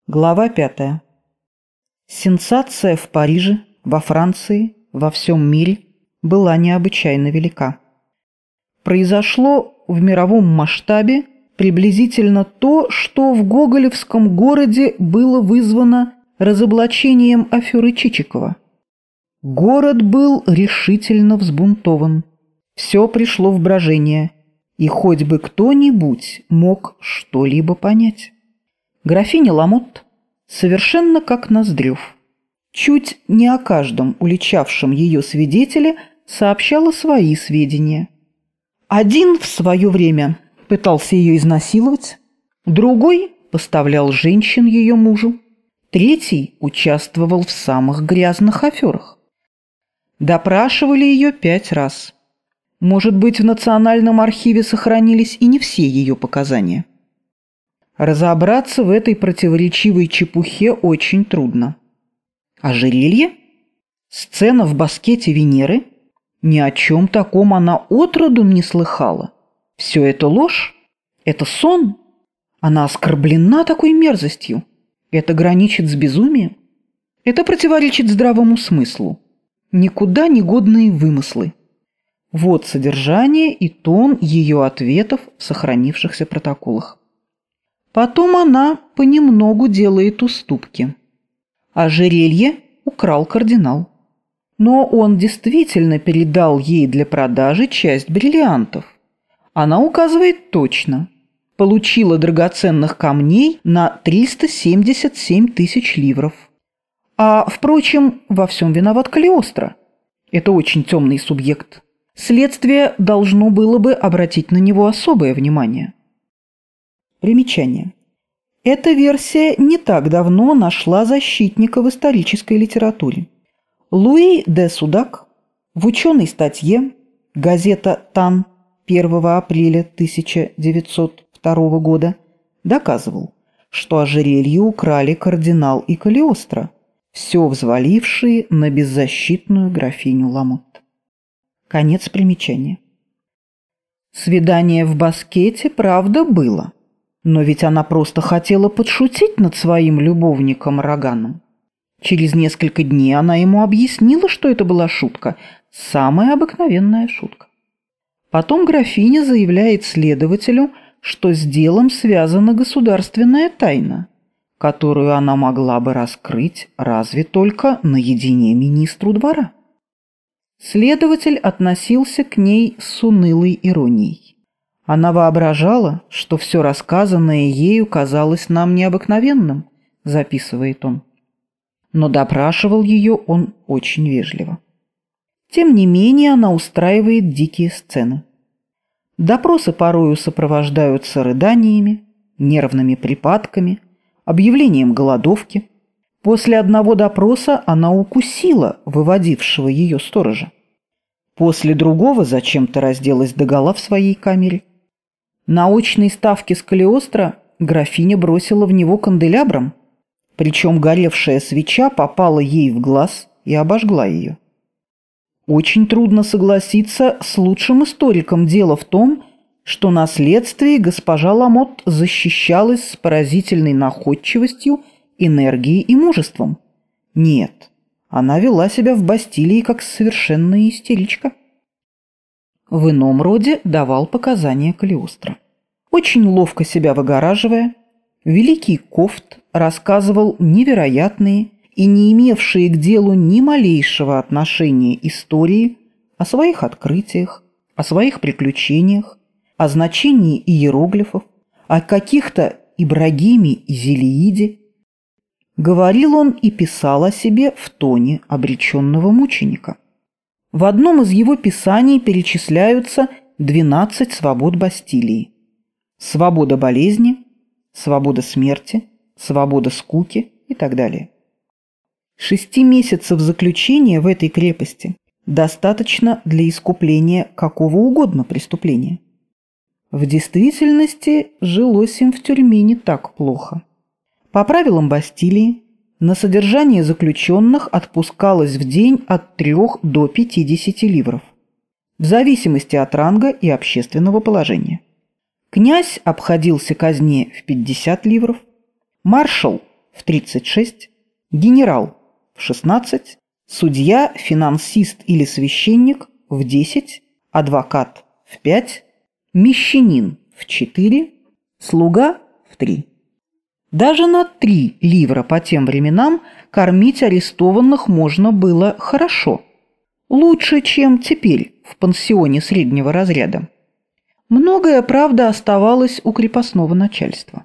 Глава 5. Сенсация в Париже, во Франции, во всем мире была необычайно велика. Произошло в мировом масштабе приблизительно то, что в гоголевском городе было вызвано разоблачением аферы Чичикова. Город был решительно взбунтован. Все пришло в брожение, и хоть бы кто-нибудь мог что-либо понять. Графиня Ламотт, совершенно как Ноздрев, чуть не о каждом уличавшем ее свидетеле сообщала свои сведения. Один в свое время пытался ее изнасиловать, другой поставлял женщин ее мужу, третий участвовал в самых грязных аферах. Допрашивали ее 5 раз. Может быть, в Национальном архиве сохранились и не все ее показания. Разобраться в этой противоречивой чепухе очень трудно. Ожерелье? Сцена в баскете Венеры? Ни о чем таком она отроду не слыхала. Все это ложь? Это сон? Она оскорблена такой мерзостью? Это граничит с безумием? Это противоречит здравому смыслу. Никуда не годные вымыслы. Вот содержание и тон ее ответов в сохранившихся протоколах. Потом она понемногу делает уступки. Ожерелье украл кардинал. Но он действительно передал ей для продажи часть бриллиантов. Она указывает точно. Получила драгоценных камней на 377 тысяч ливров. А, впрочем, во всем виноват Калиостро. Это очень темный субъект. Следствие должно было бы обратить на него особое внимание. Примечание. Эта версия не так давно нашла защитника в исторической литературе. Луи де Судак в ученой статье газета «Тан» 1 апреля 1902 года доказывал, что ожерелье украли кардинал и Калиостро, все взвалившие на беззащитную графиню Ламотт. Конец примечания. Свидание в баскете, правда, было. Но ведь она просто хотела подшутить над своим любовником Роганом. Через несколько дней она ему объяснила, что это была шутка, самая обыкновенная шутка. Потом графиня заявляет следователю, что с делом связана государственная тайна, которую она могла бы раскрыть разве только наедине министру двора. Следователь относился к ней с унылой иронией. Она воображала, что все рассказанное ею казалось нам необыкновенным, записывает он. Но допрашивал ее он очень вежливо. Тем не менее она устраивает дикие сцены. Допросы порою сопровождаются рыданиями, нервными припадками, объявлением голодовки. После одного допроса она укусила выводившего ее сторожа. После другого зачем-то разделась догола в своей камере. На очной ставке с Калиостро графиня бросила в него канделябром, причем горевшая свеча попала ей в глаз и обожгла ее. Очень трудно согласиться с лучшим историком дела в том, что на следствии госпожа Ламотт защищалась с поразительной находчивостью, энергией и мужеством. Нет, она вела себя в Бастилии как совершенная истеричка. В ином роде давал показания Калиостро. Очень ловко себя выгораживая, великий Кофт рассказывал невероятные и не имевшие к делу ни малейшего отношения истории о своих открытиях, о своих приключениях, о значении иероглифов, о каких-то Ибрагиме и Зелииде. Говорил он и писал о себе в тоне обреченного мученика. В одном из его писаний перечисляются 12 свобод Бастилии. Свобода болезни, свобода смерти, свобода скуки и так далее. 6 месяцев заключения в этой крепости достаточно для искупления какого угодно преступления. В действительности жилось им в тюрьме не так плохо. По правилам Бастилии, на содержание заключенных отпускалось в день от 3 до 50 ливров, в зависимости от ранга и общественного положения. Князь обходился казне в 50 ливров, маршал в 36, генерал в 16, судья, финансист или священник в 10, адвокат в 5, мещанин в 4, слуга в 3. Даже на 3 ливра по тем временам кормить арестованных можно было хорошо. Лучше, чем теперь в пансионе среднего разряда. Многое, правда, оставалось у крепостного начальства.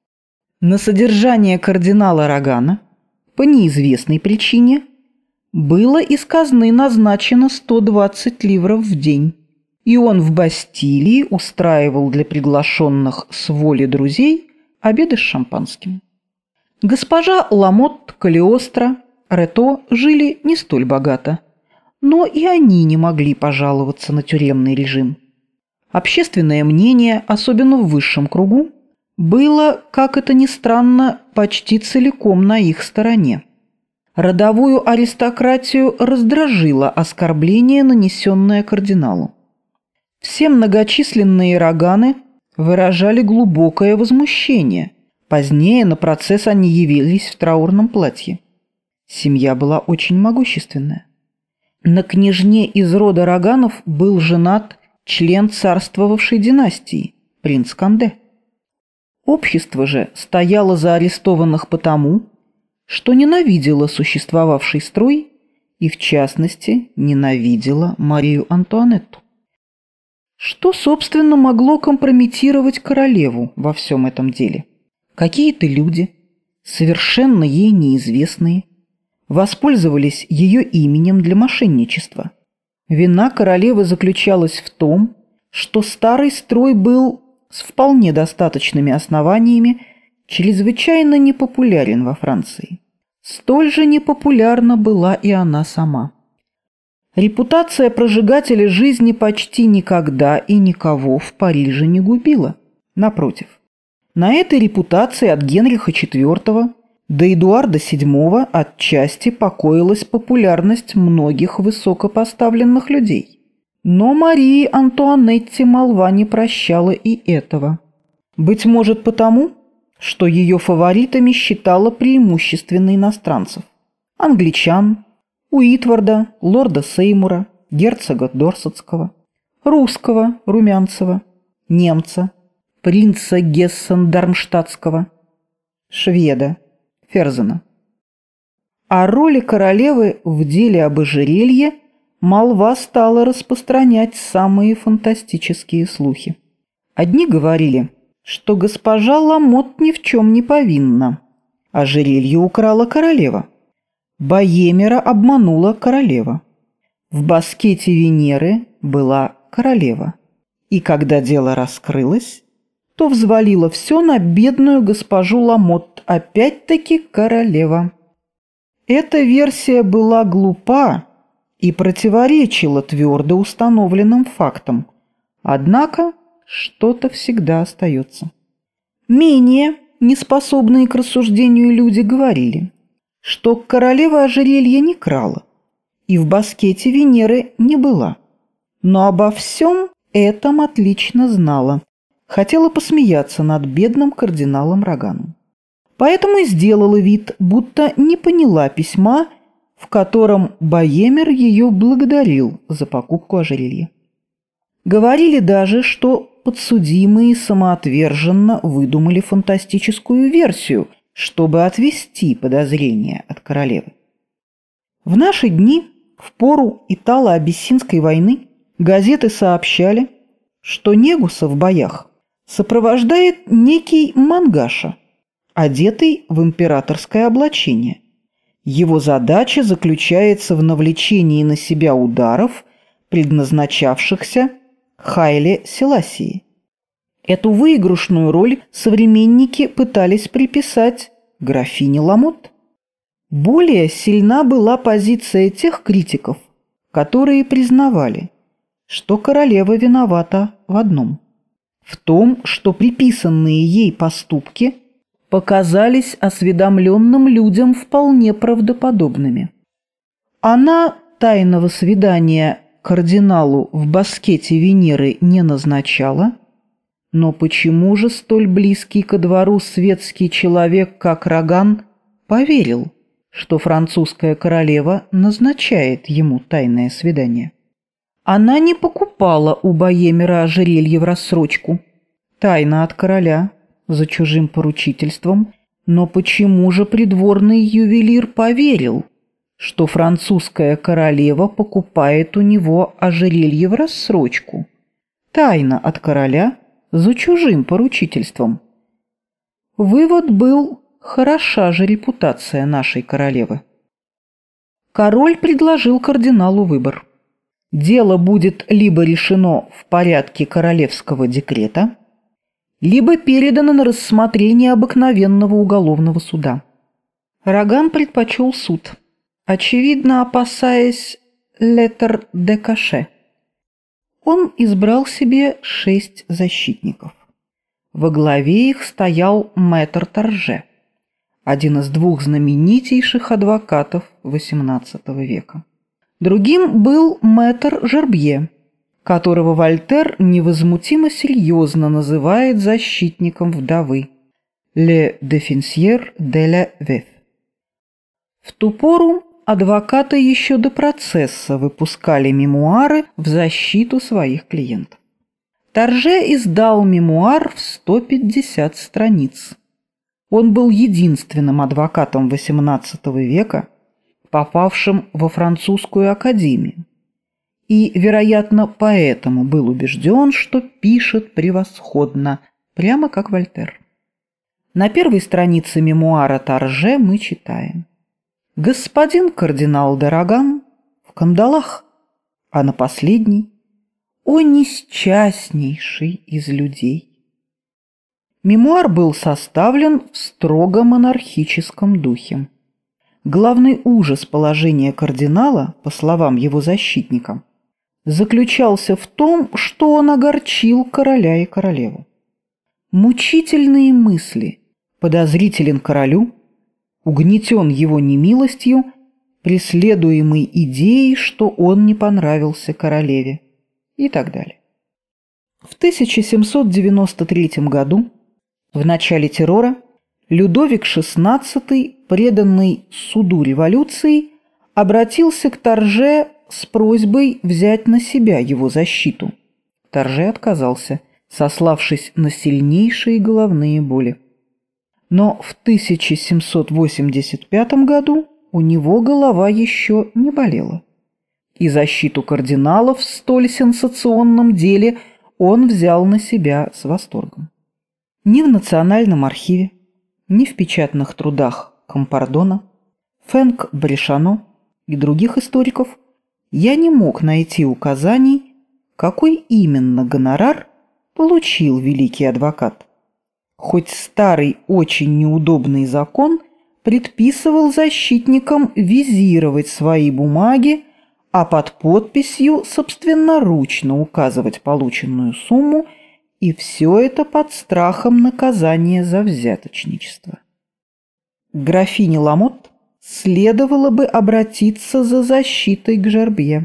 На содержание кардинала Рогана по неизвестной причине было из казны назначено 120 ливров в день, и он в Бастилии устраивал для приглашенных с воли друзей обеды с шампанским. Госпожа Ламотт, Калиостро, Рето жили не столь богато, но и они не могли пожаловаться на тюремный режим. Общественное мнение, особенно в высшем кругу, было, как это ни странно, почти целиком на их стороне. Родовую аристократию раздражило оскорбление, нанесенное кардиналу. Все многочисленные Роганы выражали глубокое возмущение. Позднее на процесс они явились в траурном платье. Семья была очень могущественная. На княжне из рода Роганов был женат член царствовавшей династии, принц Канде. Общество же стояло за арестованных потому, что ненавидело существовавший строй и, в частности, ненавидело Марию Антуанетту. Что, собственно, могло компрометировать королеву во всем этом деле? Какие-то люди, совершенно ей неизвестные, воспользовались ее именем для мошенничества. Вина королевы заключалась в том, что старый строй был с вполне достаточными основаниями чрезвычайно непопулярен во Франции. Столь же непопулярна была и она сама. Репутация прожигателя жизни почти никогда и никого в Париже не губила. Напротив, на этой репутации от Генриха IV до Эдуарда VII отчасти покоилась популярность многих высокопоставленных людей. Но Марии Антуанетте молва не прощала и этого. Быть может потому, что ее фаворитами считала преимущественно иностранцев – англичан, Уитварда, лорда Сеймура, герцога Дорсетского, русского Румянцева, немца, принца Гессен-Дармштадтского, шведа Ферзена. О роли королевы в деле об ожерелье молва стала распространять самые фантастические слухи. Одни говорили, что госпожа Ламотт ни в чем не повинна. Ожерелье украла королева. Боемера обманула королева. В баскете Венеры была королева. И когда дело раскрылось, то взвалила все на бедную госпожу Ламотт, опять-таки королева. Эта версия была глупа и противоречила твердо установленным фактам. Однако что-то всегда остается. Менее неспособные к рассуждению люди говорили, что королева ожерелья не крала и в баскете Венеры не была, но обо всем этом отлично знала, хотела посмеяться над бедным кардиналом Роганом. Поэтому и сделала вид, будто не поняла письма, в котором Боемер ее благодарил за покупку ожерелья. Говорили даже, что подсудимые самоотверженно выдумали фантастическую версию, чтобы отвести подозрения от королевы. В наши дни, в пору Итало-Абиссинской войны, газеты сообщали, что Негуса в боях сопровождает некий Мангаша, одетый в императорское облачение. Его задача заключается в навлечении на себя ударов, предназначавшихся Хайле Селасии. Эту выигрышную роль современники пытались приписать графине Ламотт. Более сильна была позиция тех критиков, которые признавали, что королева виновата в одном – в том, что приписанные ей поступки показались осведомленным людям вполне правдоподобными. Она тайного свидания кардиналу в баскете Венеры не назначала, но почему же столь близкий ко двору светский человек, как Роган, поверил, что французская королева назначает ему тайное свидание. Она не покупала у Боемера ожерелье в рассрочку, тайно от короля, за чужим поручительством, но почему же придворный ювелир поверил, что французская королева покупает у него ожерелье в рассрочку, тайно от короля, за чужим поручительством? Вывод был: хороша же репутация нашей королевы. Король предложил кардиналу выбор. Дело будет либо решено в порядке королевского декрета, либо передано на рассмотрение обыкновенного уголовного суда. Роган предпочел суд, очевидно опасаясь «lettre de cachet». Он избрал себе 6 защитников. Во главе их стоял мэтр Торже, один из 2 знаменитейших адвокатов XVIII века. Другим был мэтр Жербье, которого Вольтер невозмутимо серьезно называет защитником вдовы «le défenseur de la veuve». В ту пору адвокаты еще до процесса выпускали мемуары в защиту своих клиентов. Торже издал мемуар в 150 страниц. Он был единственным адвокатом XVIII века, попавшим во французскую академию, и, вероятно, поэтому был убежден, что пишет превосходно, прямо как Вольтер. На первой странице мемуара Торже мы читаем: «Господин кардинал де Роган в кандалах», а на последней: «О несчастнейший из людей». Мемуар был составлен в строго монархическом духе. Главный ужас положения кардинала, по словам его защитника, заключался в том, что он огорчил короля и королеву. Мучительные мысли: подозрителен королю, угнетен его немилостью, преследуемый идеей, что он не понравился королеве, и так далее. В 1793 году, в начале террора, Людовик XVI, преданный суду революции, обратился к Торже с просьбой взять на себя его защиту. Торже отказался, сославшись на сильнейшие головные боли. Но в 1785 году у него голова еще не болела, и защиту кардинала в столь сенсационном деле он взял на себя с восторгом. Ни в Национальном архиве, ни в печатных трудах Компардона, Фенк-Брешано и других историков я не мог найти указаний, какой именно гонорар получил великий адвокат, хоть старый очень неудобный закон предписывал защитникам визировать свои бумаги, а под подписью собственноручно указывать полученную сумму, и все это под страхом наказания за взяточничество. Графине Ламотт следовало бы обратиться за защитой к Жербье.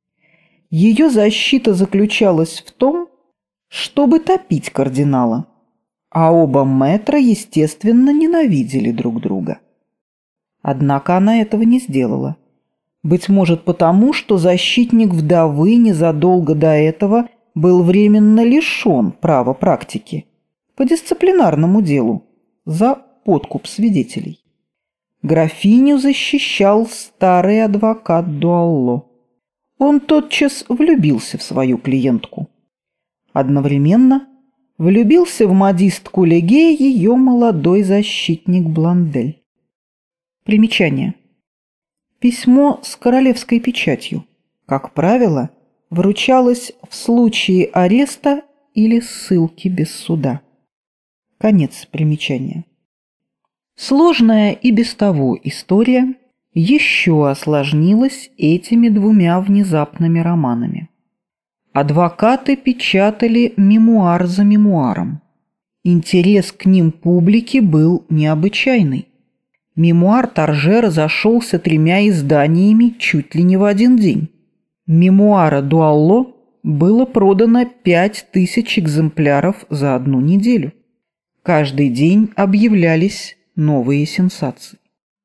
Ее защита заключалась в том, чтобы топить кардинала, а оба мэтра, естественно, ненавидели друг друга. Однако она этого не сделала. Быть может потому, что защитник вдовы незадолго до этого был временно лишен права практики по дисциплинарному делу за подкуп свидетелей. Графиню защищал старый адвокат Дуалло. Он тотчас влюбился в свою клиентку. Одновременно влюбился в модистку Леге ее молодой защитник Бландель. Примечание. Письмо с королевской печатью, как правило, вручалось в случае ареста или ссылки без суда. Конец примечания. Сложная и без того история еще осложнилась этими 2 внезапными романами. Адвокаты печатали мемуар за мемуаром. Интерес к ним публики был необычайный. Мемуар Торже разошелся 3 изданиями чуть ли не в один день. Мемуара Дуалло было продано 5000 экземпляров за 1 неделю. Каждый день объявлялись новые сенсации.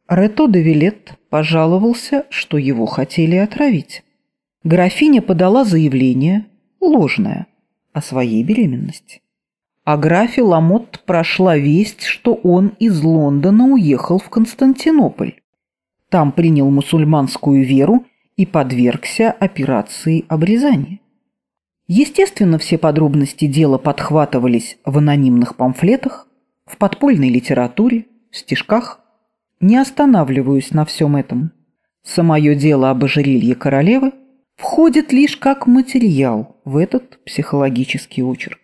Рето де Вилет пожаловался, что его хотели отравить. Графиня подала заявление, ложное, о своей беременности. О графе Ламотт прошла весть, что он из Лондона уехал в Константинополь. Там принял мусульманскую веру и подвергся операции обрезания. Естественно, все подробности дела подхватывались в анонимных памфлетах, в подпольной литературе, в стишках. Не останавливаюсь на всем этом. Самое дело об ожерелье королевы входит лишь как материал в этот психологический очерк.